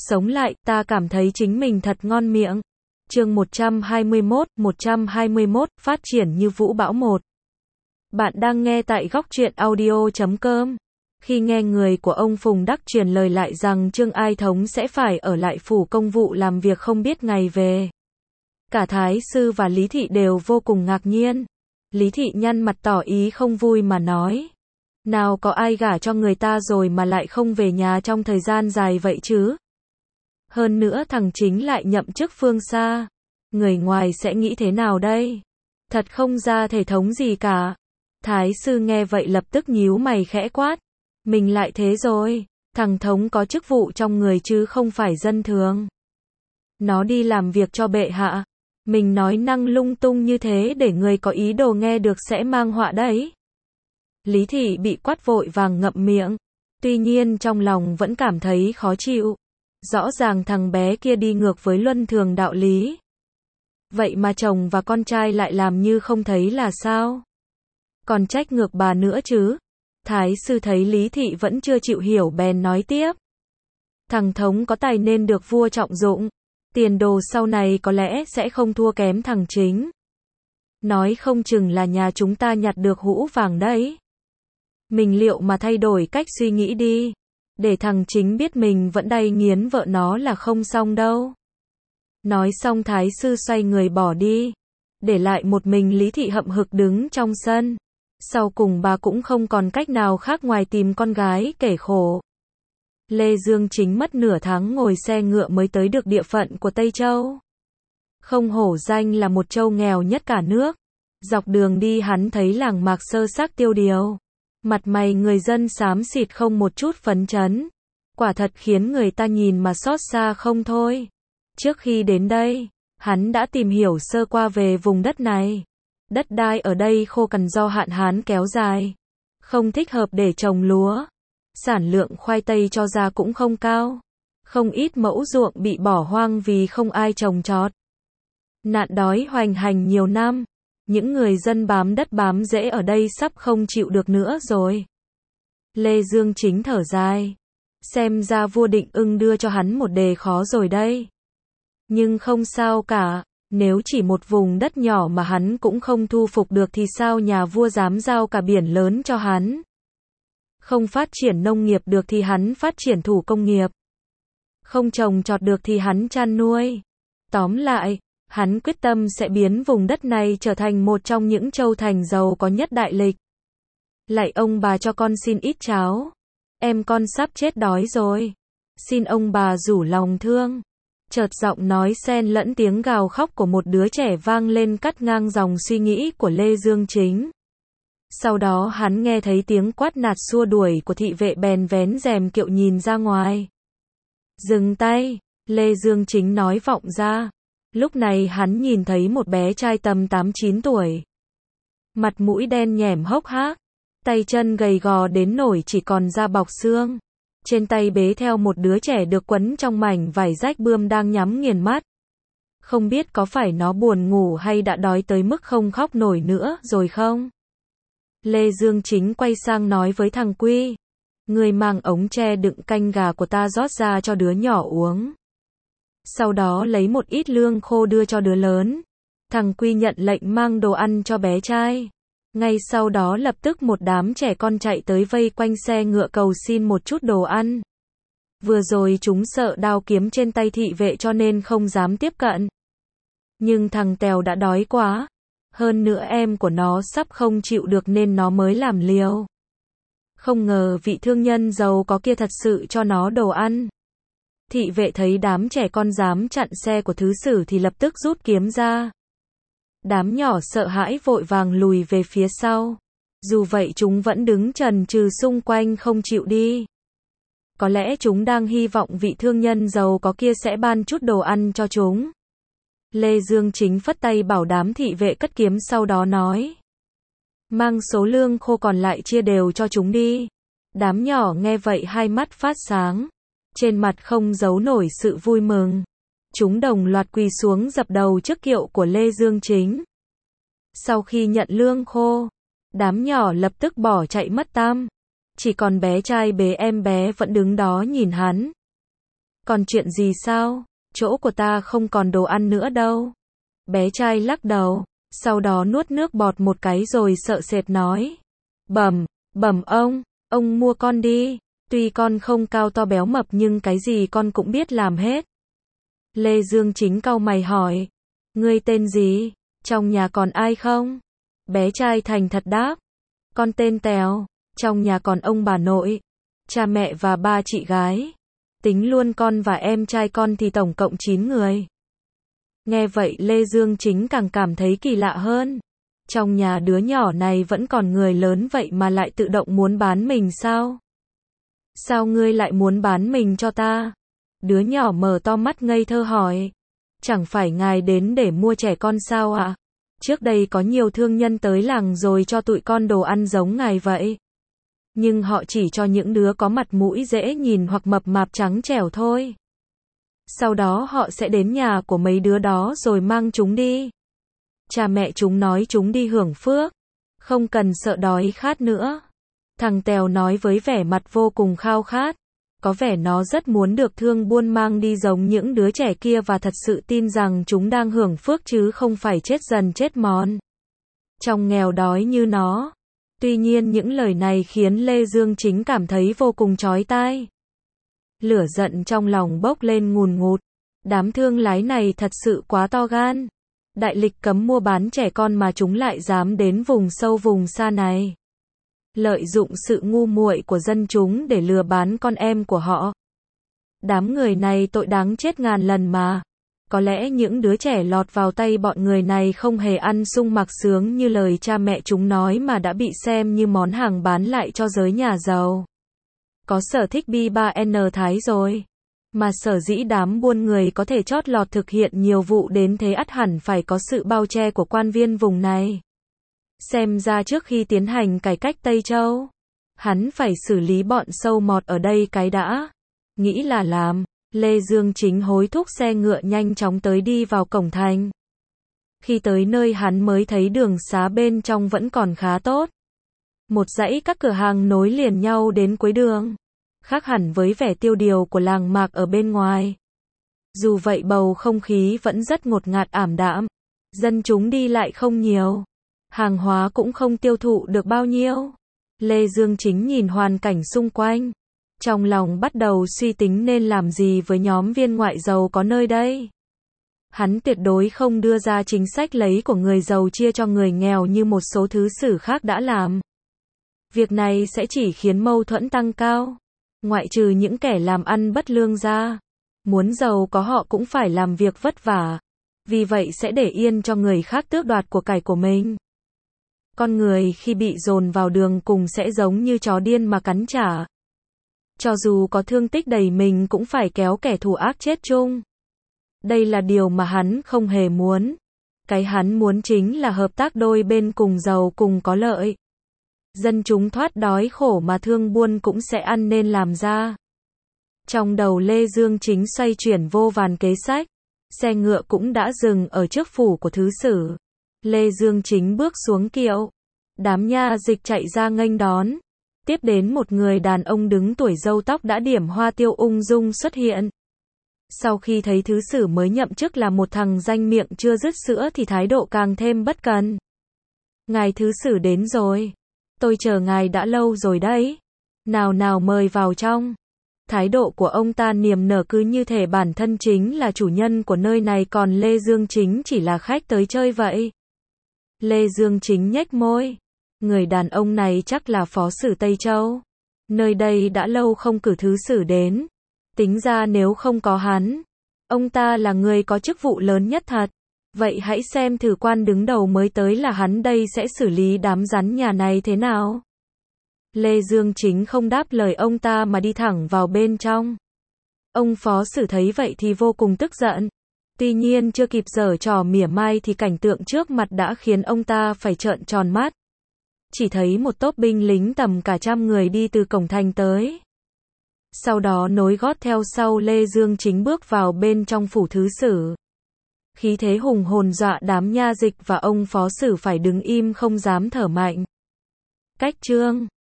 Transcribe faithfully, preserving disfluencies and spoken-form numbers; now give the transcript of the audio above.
sống lại, ta cảm thấy chính mình thật ngon miệng. Chương một trăm hai mươi mốt, một trăm hai mươi mốt, phát triển như vũ bão một. Bạn đang nghe tại góc truyện audio chấm com. Khi nghe người của ông Phùng Đắc truyền lời lại rằng Trương Ai Thống sẽ phải ở lại phủ công vụ làm việc không biết ngày về, cả Thái Sư và Lý Thị đều vô cùng ngạc nhiên. Lý Thị nhăn mặt tỏ ý không vui mà nói: nào có ai gả cho người ta rồi mà lại không về nhà trong thời gian dài vậy chứ? Hơn nữa thằng Chính lại nhậm chức phương xa, người ngoài sẽ nghĩ thế nào đây? Thật không ra thể thống gì cả. Thái Sư nghe vậy lập tức nhíu mày khẽ quát: mình lại thế rồi, thằng Thống có chức vụ trong người chứ không phải dân thường. Nó đi làm việc cho bệ hạ, mình nói năng lung tung như thế để người có ý đồ nghe được sẽ mang họa đấy. Lý Thị bị quát vội vàng ngậm miệng, tuy nhiên trong lòng vẫn cảm thấy khó chịu. Rõ ràng thằng bé kia đi ngược với luân thường đạo lý, vậy mà chồng và con trai lại làm như không thấy là sao? Còn trách ngược bà nữa chứ. Thái Sư thấy Lý Thị vẫn chưa chịu hiểu bèn nói tiếp: thằng Thống có tài nên được vua trọng dụng, tiền đồ sau này có lẽ sẽ không thua kém thằng Chính. Nói không chừng là nhà chúng ta nhặt được hũ vàng đấy. Mình liệu mà thay đổi cách suy nghĩ đi, để thằng Chính biết mình vẫn đay nghiến vợ nó là không xong đâu. Nói xong Thái Sư xoay người bỏ đi, để lại một mình Lý Thị hậm hực đứng trong sân. Sau cùng bà cũng không còn cách nào khác ngoài tìm con gái kể khổ. Lê Dương Chính mất nửa tháng ngồi xe ngựa mới tới được địa phận của Tây Châu. Không hổ danh là một châu nghèo nhất cả nước. Dọc đường đi hắn thấy làng mạc sơ xác tiêu điều, mặt mày người dân xám xịt không một chút phấn chấn. Quả thật khiến người ta nhìn mà xót xa không thôi. Trước khi đến đây, hắn đã tìm hiểu sơ qua về vùng đất này. Đất đai ở đây khô cằn do hạn hán kéo dài, không thích hợp để trồng lúa. Sản lượng khoai tây cho ra cũng không cao. Không ít mẫu ruộng bị bỏ hoang vì không ai trồng trọt. Nạn đói hoành hành nhiều năm, những người dân bám đất bám rễ ở đây sắp không chịu được nữa rồi. Lê Dương Chính thở dài, xem ra vua Định Ưng đưa cho hắn một đề khó rồi đây. Nhưng không sao cả, nếu chỉ một vùng đất nhỏ mà hắn cũng không thu phục được thì sao nhà vua dám giao cả biển lớn cho hắn? Không phát triển nông nghiệp được thì hắn phát triển thủ công nghiệp. Không trồng trọt được thì hắn chăn nuôi. Tóm lại, hắn quyết tâm sẽ biến vùng đất này trở thành một trong những châu thành giàu có nhất đại lịch. Lạy ông bà cho con xin ít cháo. Em con sắp chết đói rồi. Xin ông bà rủ lòng thương. Chợt giọng nói xen lẫn tiếng gào khóc của một đứa trẻ vang lên cắt ngang dòng suy nghĩ của Lê Dương Chính. Sau đó hắn nghe thấy tiếng quát nạt xua đuổi của thị vệ bèn vén rèm kiệu nhìn ra ngoài. Dừng tay, Lê Dương Chính nói vọng ra. Lúc này hắn nhìn thấy một bé trai tầm tám chín tuổi. Mặt mũi đen nhẻm hốc hác, tay chân gầy gò đến nỗi chỉ còn da bọc xương. Trên tay bế theo một đứa trẻ được quấn trong mảnh vải rách bươm đang nhắm nghiền mắt. Không biết có phải nó buồn ngủ hay đã đói tới mức không khóc nổi nữa rồi không? Lê Dương Chính quay sang nói với thằng Quy: người mang ống tre đựng canh gà của ta rót ra cho đứa nhỏ uống. Sau đó lấy một ít lương khô đưa cho đứa lớn. Thằng Quy nhận lệnh mang đồ ăn cho bé trai. Ngay sau đó lập tức một đám trẻ con chạy tới vây quanh xe ngựa cầu xin một chút đồ ăn. Vừa rồi chúng sợ đao kiếm trên tay thị vệ cho nên không dám tiếp cận. Nhưng thằng Tèo đã đói quá. Hơn nữa em của nó sắp không chịu được nên nó mới làm liều. Không ngờ vị thương nhân giàu có kia thật sự cho nó đồ ăn. Thị vệ thấy đám trẻ con dám chặn xe của thứ sử thì lập tức rút kiếm ra. Đám nhỏ sợ hãi vội vàng lùi về phía sau. Dù vậy chúng vẫn đứng chần chừ xung quanh không chịu đi. Có lẽ chúng đang hy vọng vị thương nhân giàu có kia sẽ ban chút đồ ăn cho chúng. Lê Dương Chính phất tay bảo đám thị vệ cất kiếm, sau đó nói: mang số lương khô còn lại chia đều cho chúng đi. Đám nhỏ nghe vậy hai mắt phát sáng, trên mặt không giấu nổi sự vui mừng. Chúng đồng loạt quỳ xuống dập đầu trước kiệu của Lê Dương Chính. Sau khi nhận lương khô, đám nhỏ lập tức bỏ chạy mất tăm. Chỉ còn bé trai bế em bé vẫn đứng đó nhìn hắn. Còn chuyện gì sao? Chỗ của ta không còn đồ ăn nữa đâu. Bé trai lắc đầu, sau đó nuốt nước bọt một cái rồi sợ sệt nói. Bẩm, bẩm ông, ông mua con đi. Tuy con không cao to béo mập nhưng cái gì con cũng biết làm hết. Lê Dương Chính cau mày hỏi. Ngươi tên gì? Trong nhà còn ai không? Bé trai thành thật đáp. Con tên Tèo. Trong nhà còn ông bà nội, cha mẹ và ba chị gái. Tính luôn con và em trai con thì tổng cộng chín người. Nghe vậy Lê Dương Chính càng cảm thấy kỳ lạ hơn. Trong nhà đứa nhỏ này vẫn còn người lớn vậy mà lại tự động muốn bán mình sao? Sao ngươi lại muốn bán mình cho ta? Đứa nhỏ mở to mắt ngây thơ hỏi. Chẳng phải ngài đến để mua trẻ con sao ạ? Trước đây có nhiều thương nhân tới làng rồi cho tụi con đồ ăn giống ngài vậy. Nhưng họ chỉ cho những đứa có mặt mũi dễ nhìn hoặc mập mạp trắng trẻo thôi. Sau đó họ sẽ đến nhà của mấy đứa đó rồi mang chúng đi. Cha mẹ chúng nói chúng đi hưởng phước, không cần sợ đói khát nữa. Thằng Tèo nói với vẻ mặt vô cùng khao khát. Có vẻ nó rất muốn được thương buôn mang đi giống những đứa trẻ kia và thật sự tin rằng chúng đang hưởng phước chứ không phải chết dần chết mòn trong nghèo đói như nó. Tuy nhiên những lời này khiến Lê Dương Chính cảm thấy vô cùng chói tai. Lửa giận trong lòng bốc lên ngùn ngụt. Đám thương lái này thật sự quá to gan. Đại lịch cấm mua bán trẻ con mà chúng lại dám đến vùng sâu vùng xa này. Lợi dụng sự ngu muội của dân chúng để lừa bán con em của họ. Đám người này tội đáng chết ngàn lần mà. Có lẽ những đứa trẻ lọt vào tay bọn người này không hề ăn sung mặc sướng như lời cha mẹ chúng nói mà đã bị xem như món hàng bán lại cho giới nhà giàu. Có sở thích bi ba N Thái rồi. Mà sở dĩ đám buôn người có thể chót lọt thực hiện nhiều vụ đến thế ắt hẳn phải có sự bao che của quan viên vùng này. Xem ra trước khi tiến hành cải cách Tây Châu, hắn phải xử lý bọn sâu mọt ở đây cái đã. Nghĩ là làm, Lê Dương Chính hối thúc xe ngựa nhanh chóng tới đi vào cổng thành. Khi tới nơi hắn mới thấy đường xá bên trong vẫn còn khá tốt. Một dãy các cửa hàng nối liền nhau đến cuối đường, khác hẳn với vẻ tiêu điều của làng mạc ở bên ngoài. Dù vậy bầu không khí vẫn rất ngột ngạt ảm đạm. Dân chúng đi lại không nhiều. Hàng hóa cũng không tiêu thụ được bao nhiêu. Lê Dương Chính nhìn hoàn cảnh xung quanh. Trong lòng bắt đầu suy tính nên làm gì với nhóm viên ngoại giàu có nơi đây. Hắn tuyệt đối không đưa ra chính sách lấy của người giàu chia cho người nghèo như một số thứ sử khác đã làm. Việc này sẽ chỉ khiến mâu thuẫn tăng cao. Ngoại trừ những kẻ làm ăn bất lương ra, muốn giàu có họ cũng phải làm việc vất vả. Vì vậy sẽ để yên cho người khác tước đoạt của cải của mình. Con người khi bị dồn vào đường cùng sẽ giống như chó điên mà cắn trả. Cho dù có thương tích đầy mình cũng phải kéo kẻ thù ác chết chung. Đây là điều mà hắn không hề muốn. Cái hắn muốn chính là hợp tác đôi bên cùng giàu cùng có lợi. Dân chúng thoát đói khổ mà thương buôn cũng sẽ ăn nên làm ra. Trong đầu Lê Dương Chính xoay chuyển vô vàn kế sách. Xe ngựa cũng đã dừng ở trước phủ của thứ sử. Lê Dương Chính bước xuống kiệu. Đám nha dịch chạy ra nghênh đón. Tiếp đến một người đàn ông đứng tuổi râu tóc đã điểm hoa tiêu ung dung xuất hiện. Sau khi thấy thứ sử mới nhậm chức là một thằng danh miệng chưa dứt sữa thì thái độ càng thêm bất cần. Ngài thứ sử đến rồi. Tôi chờ ngài đã lâu rồi đấy. Nào nào mời vào trong. Thái độ của ông ta niềm nở cứ như thể bản thân chính là chủ nhân của nơi này còn Lê Dương Chính chỉ là khách tới chơi vậy. Lê Dương Chính nhếch môi. Người đàn ông này chắc là phó sử Tây Châu. Nơi đây đã lâu không cử thứ sử đến. Tính ra nếu không có hắn, ông ta là người có chức vụ lớn nhất thật. Vậy hãy xem thử quan đứng đầu mới tới là hắn đây sẽ xử lý đám rắn nhà này thế nào. Lê Dương Chính không đáp lời ông ta mà đi thẳng vào bên trong. Ông phó sử thấy vậy thì vô cùng tức giận. Tuy nhiên chưa kịp giở trò mỉa mai thì cảnh tượng trước mặt đã khiến ông ta phải trợn tròn mắt. Chỉ thấy một tốp binh lính tầm cả trăm người đi từ cổng thành tới. Sau đó nối gót theo sau Lê Dương Chính bước vào bên trong phủ thứ sử. Khí thế hùng hồn dọa đám nha dịch và ông phó sử phải đứng im không dám thở mạnh. Cách chương